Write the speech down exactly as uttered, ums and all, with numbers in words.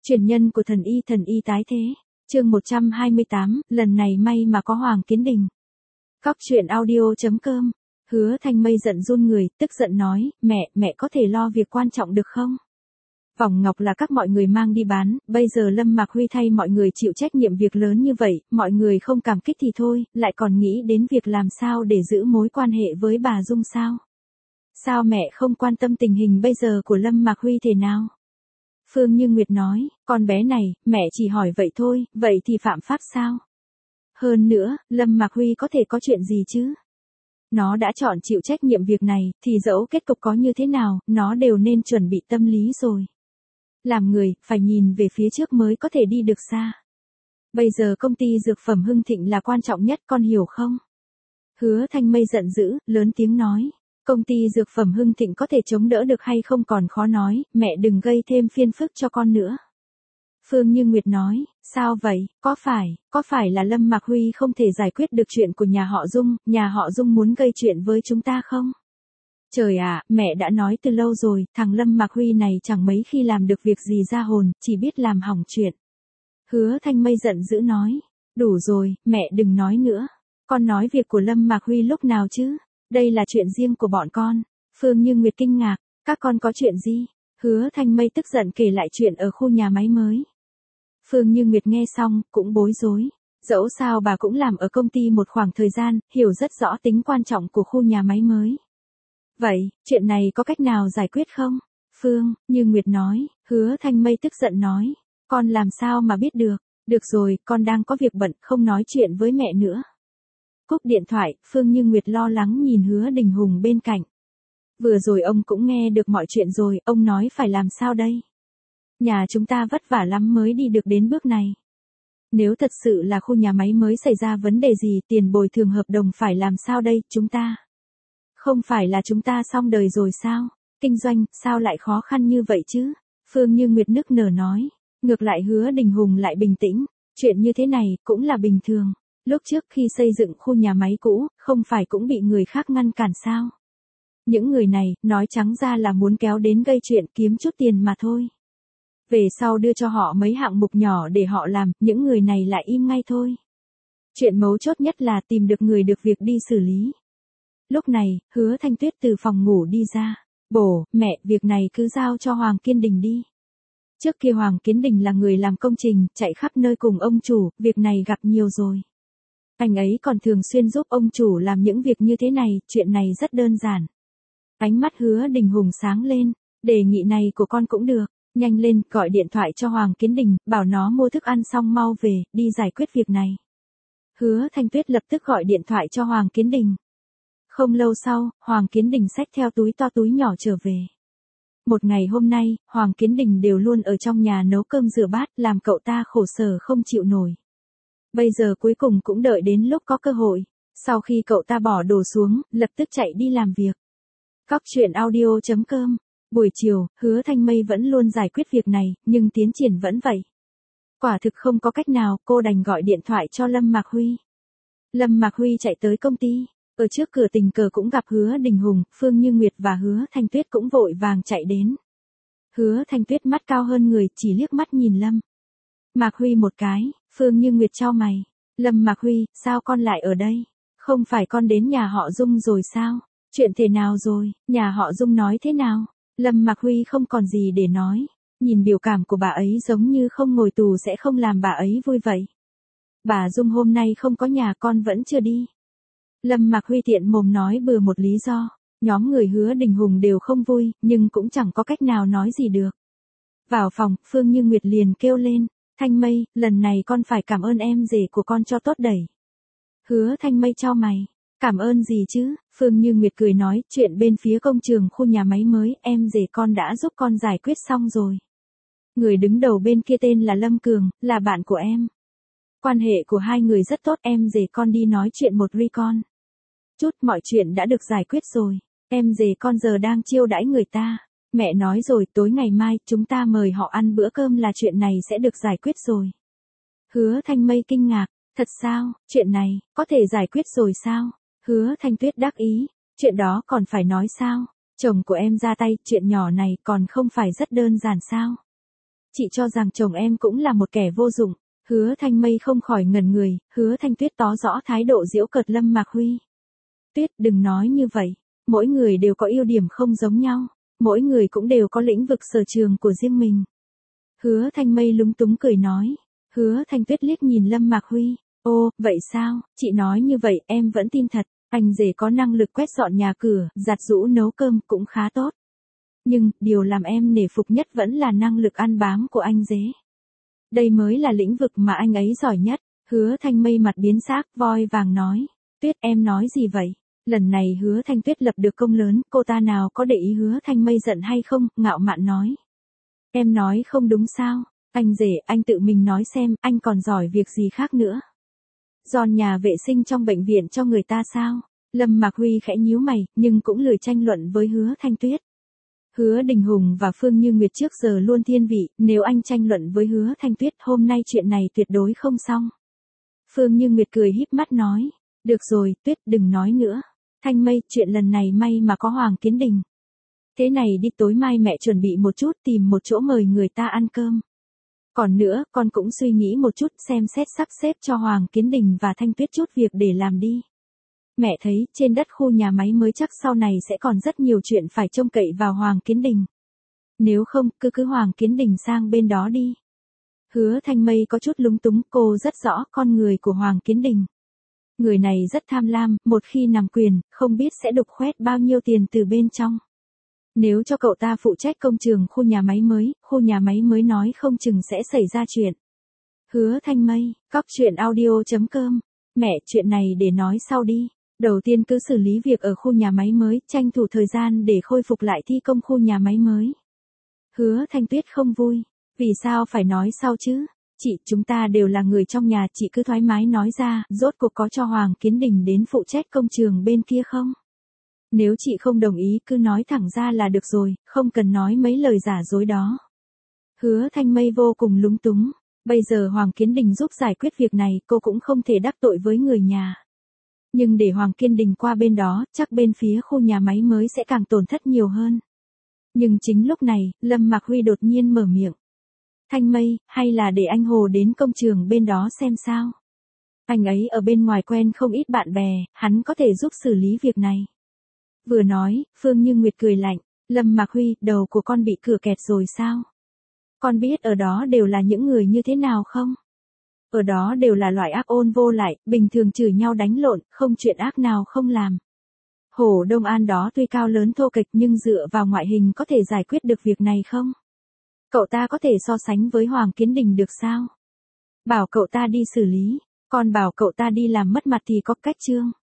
Truyền nhân của thần y thần y tái thế. Chương một trăm hai mươi tám, lần này may mà có Hoàng Kiến Đình. Cóc truyện audio chấm com. Hứa Thanh Mây giận run người, tức giận nói, mẹ, mẹ có thể lo việc quan trọng được không? Vòng ngọc là các mọi người mang đi bán, bây giờ Lâm Mạc Huy thay mọi người chịu trách nhiệm việc lớn như vậy, mọi người không cảm kích thì thôi, lại còn nghĩ đến việc làm sao để giữ mối quan hệ với bà Dung sao? Sao mẹ không quan tâm tình hình bây giờ của Lâm Mạc Huy thế nào? Phương Như Nguyệt nói, con bé này, mẹ chỉ hỏi vậy thôi, vậy thì phạm pháp sao? Hơn nữa, Lâm Mạc Huy có thể có chuyện gì chứ? Nó đã chọn chịu trách nhiệm việc này, thì dẫu kết cục có như thế nào, nó đều nên chuẩn bị tâm lý rồi. Làm người, phải nhìn về phía trước mới có thể đi được xa. Bây giờ công ty dược phẩm Hưng Thịnh là quan trọng nhất, con hiểu không? Hứa Thanh Mây giận dữ, lớn tiếng nói. Công ty dược phẩm Hưng Thịnh có thể chống đỡ được hay không còn khó nói, mẹ đừng gây thêm phiền phức cho con nữa. Phương Như Nguyệt nói, sao vậy, có phải, có phải là Lâm Mạc Huy không thể giải quyết được chuyện của nhà họ Dung, nhà họ Dung muốn gây chuyện với chúng ta không? Trời ạ, mẹ đã nói từ lâu rồi, thằng Lâm Mạc Huy này chẳng mấy khi làm được việc gì ra hồn, chỉ biết làm hỏng chuyện. Hứa Thanh Mây giận dữ nói, đủ rồi, mẹ đừng nói nữa. Con nói việc của Lâm Mạc Huy lúc nào chứ? Đây là chuyện riêng của bọn con. Phương Như Nguyệt kinh ngạc, các con có chuyện gì? Hứa Thanh Mây tức giận kể lại chuyện ở khu nhà máy mới. Phương Như Nguyệt nghe xong, cũng bối rối. Dẫu sao bà cũng làm ở công ty một khoảng thời gian, hiểu rất rõ tính quan trọng của khu nhà máy mới. Vậy, chuyện này có cách nào giải quyết không? Phương Như Nguyệt nói, Hứa Thanh Mây tức giận nói, con làm sao mà biết được? Được rồi, con đang có việc bận, không nói chuyện với mẹ nữa. Cúp điện thoại, Phương Như Nguyệt lo lắng nhìn Hứa Đình Hùng bên cạnh. Vừa rồi ông cũng nghe được mọi chuyện rồi, ông nói phải làm sao đây? Nhà chúng ta vất vả lắm mới đi được đến bước này. Nếu thật sự là khu nhà máy mới xảy ra vấn đề gì, tiền bồi thường hợp đồng phải làm sao đây, chúng ta? Không phải là chúng ta xong đời rồi sao? Kinh doanh, sao lại khó khăn như vậy chứ? Phương Như Nguyệt nức nở nói. Ngược lại Hứa Đình Hùng lại bình tĩnh. Chuyện như thế này, cũng là bình thường. Lúc trước khi xây dựng khu nhà máy cũ, không phải cũng bị người khác ngăn cản sao? Những người này, nói trắng ra là muốn kéo đến gây chuyện kiếm chút tiền mà thôi. Về sau đưa cho họ mấy hạng mục nhỏ để họ làm, những người này lại im ngay thôi. Chuyện mấu chốt nhất là tìm được người được việc đi xử lý. Lúc này, Hứa Thanh Tuyết từ phòng ngủ đi ra. Bổ, mẹ, việc này cứ giao cho Hoàng Kiến Đình đi. Trước kia Hoàng Kiến Đình là người làm công trình, chạy khắp nơi cùng ông chủ, việc này gặp nhiều rồi. Anh ấy còn thường xuyên giúp ông chủ làm những việc như thế này, chuyện này rất đơn giản. Ánh mắt Hứa Đình Hùng sáng lên, đề nghị này của con cũng được, nhanh lên, gọi điện thoại cho Hoàng Kiến Đình, bảo nó mua thức ăn xong mau về, đi giải quyết việc này. Hứa Thanh Tuyết lập tức gọi điện thoại cho Hoàng Kiến Đình. Không lâu sau, Hoàng Kiến Đình xách theo túi to túi nhỏ trở về. Một ngày hôm nay, Hoàng Kiến Đình đều luôn ở trong nhà nấu cơm rửa bát, làm cậu ta khổ sở không chịu nổi. Bây giờ cuối cùng cũng đợi đến lúc có cơ hội. Sau khi cậu ta bỏ đồ xuống, lập tức chạy đi làm việc. Cóc truyện audio chấm com. Buổi chiều, Hứa Thanh Mây vẫn luôn giải quyết việc này, nhưng tiến triển vẫn vậy. Quả thực không có cách nào, cô đành gọi điện thoại cho Lâm Mạc Huy. Lâm Mạc Huy chạy tới công ty. Ở trước cửa tình cờ cũng gặp Hứa Đình Hùng, Phương Như Nguyệt và Hứa Thanh Tuyết cũng vội vàng chạy đến. Hứa Thanh Tuyết mắt cao hơn người, chỉ liếc mắt nhìn Lâm Mạc Huy một cái. Phương Như Nguyệt chau mày. Lâm Mạc Huy, sao con lại ở đây? Không phải con đến nhà họ Dung rồi sao? Chuyện thế nào rồi? Nhà họ Dung nói thế nào? Lâm Mạc Huy không còn gì để nói. Nhìn biểu cảm của bà ấy giống như không ngồi tù sẽ không làm bà ấy vui vậy. Bà Dung hôm nay không có nhà, con vẫn chưa đi. Lâm Mạc Huy tiện mồm nói bừa một lý do. Nhóm người Hứa Đình Hùng đều không vui, nhưng cũng chẳng có cách nào nói gì được. Vào phòng, Phương Như Nguyệt liền kêu lên. Thanh Mây, lần này con phải cảm ơn em rể của con cho tốt đẩy. Hứa Thanh Mây chau mày. Cảm ơn gì chứ? Phương Như Nguyệt cười nói, chuyện bên phía công trường khu nhà máy mới, em rể con đã giúp con giải quyết xong rồi. Người đứng đầu bên kia tên là Lâm Cường, là bạn của em. Quan hệ của hai người rất tốt, em rể con đi nói chuyện một ri con. Chút mọi chuyện đã được giải quyết rồi. Em rể con giờ đang chiêu đãi người ta. Mẹ nói rồi, tối ngày mai, chúng ta mời họ ăn bữa cơm là chuyện này sẽ được giải quyết rồi. Hứa Thanh Mây kinh ngạc, thật sao, chuyện này, có thể giải quyết rồi sao? Hứa Thanh Tuyết đắc ý, chuyện đó còn phải nói sao? Chồng của em ra tay, chuyện nhỏ này còn không phải rất đơn giản sao? chị cho rằng chồng em cũng là một kẻ vô dụng. Hứa Thanh Mây không khỏi ngẩn người, Hứa Thanh Tuyết tỏ rõ thái độ giễu cợt Lâm Mạc Huy. Tuyết đừng nói như vậy, mỗi người đều có ưu điểm không giống nhau, mỗi người cũng đều có lĩnh vực sở trường của riêng mình. Hứa Thanh Mây lúng túng cười nói, Hứa Thanh Tuyết liếc nhìn Lâm Mạc Huy, ô, vậy sao, chị nói như vậy em vẫn tin thật, anh rể có năng lực quét dọn nhà cửa, giặt giũ nấu cơm cũng khá tốt. Nhưng, điều làm em nể phục nhất vẫn là năng lực ăn bám của anh rể. Đây mới là lĩnh vực mà anh ấy giỏi nhất. Hứa Thanh Mây mặt biến sắc, voi vàng nói. Tuyết em nói gì vậy? Lần này Hứa Thanh Tuyết lập được công lớn, cô ta nào có để ý Hứa Thanh Mây giận hay không, ngạo mạn nói. Em nói không đúng sao? Anh rể, anh tự mình nói xem, anh còn giỏi việc gì khác nữa? Dọn nhà vệ sinh trong bệnh viện cho người ta sao? Lâm Mạc Huy khẽ nhíu mày, nhưng cũng lười tranh luận với Hứa Thanh Tuyết. Hứa Đình Hùng và Phương Như Nguyệt trước giờ luôn thiên vị, nếu anh tranh luận với Hứa Thanh Tuyết hôm nay chuyện này tuyệt đối không xong. Phương Như Nguyệt cười híp mắt nói, được rồi, Tuyết đừng nói nữa. Thanh Mây, chuyện lần này may mà có Hoàng Kiến Đình. Thế này đi, tối mai mẹ chuẩn bị một chút, tìm một chỗ mời người ta ăn cơm. Còn nữa, con cũng suy nghĩ một chút, xem xét sắp xếp cho Hoàng Kiến Đình và Thanh Tuyết chút việc để làm đi. Mẹ thấy, trên đất khu nhà máy mới chắc sau này sẽ còn rất nhiều chuyện phải trông cậy vào Hoàng Kiến Đình. Nếu không, cứ cứ Hoàng Kiến Đình sang bên đó đi. Hứa Thanh Mây có chút lúng túng, cô rất rõ con người của Hoàng Kiến Đình. Người này rất tham lam, một khi nắm quyền, không biết sẽ đục khoét bao nhiêu tiền từ bên trong. Nếu cho cậu ta phụ trách công trường khu nhà máy mới, khu nhà máy mới nói không chừng sẽ xảy ra chuyện. Hứa Thanh Mây, cóc truyện audio chấm com. Mẹ, chuyện này để nói sau đi. Đầu tiên cứ xử lý việc ở khu nhà máy mới, tranh thủ thời gian để khôi phục lại thi công khu nhà máy mới. Hứa Thanh Tuyết không vui. Vì sao phải nói sau chứ? Chị, chúng ta đều là người trong nhà, chị cứ thoải mái nói ra, rốt cuộc có cho Hoàng Kiến Đình đến phụ trách công trường bên kia không? Nếu chị không đồng ý cứ nói thẳng ra là được rồi, không cần nói mấy lời giả dối đó. Hứa Thanh Mây vô cùng lúng túng. Bây giờ Hoàng Kiến Đình giúp giải quyết việc này, cô cũng không thể đắc tội với người nhà. Nhưng để Hoàng Kiến Đình qua bên đó, chắc bên phía khu nhà máy mới sẽ càng tổn thất nhiều hơn. Nhưng chính lúc này, Lâm Mạc Huy đột nhiên mở miệng. Thanh Mây, hay là để anh Hồ đến công trường bên đó xem sao? Anh ấy ở bên ngoài quen không ít bạn bè, hắn có thể giúp xử lý việc này. Vừa nói, Phương Như Nguyệt cười lạnh. Lâm Mạc Huy, đầu của con bị cửa kẹt rồi sao? Con biết ở đó đều là những người như thế nào không? Ở đó đều là loại ác ôn vô lại, bình thường chửi nhau đánh lộn, không chuyện ác nào không làm. Hồ Đông An đó tuy cao lớn thô kệch nhưng dựa vào ngoại hình có thể giải quyết được việc này không? Cậu ta có thể so sánh với Hoàng Kiến Đình được sao? Bảo cậu ta đi xử lý, còn bảo cậu ta đi làm mất mặt thì có cách chưa?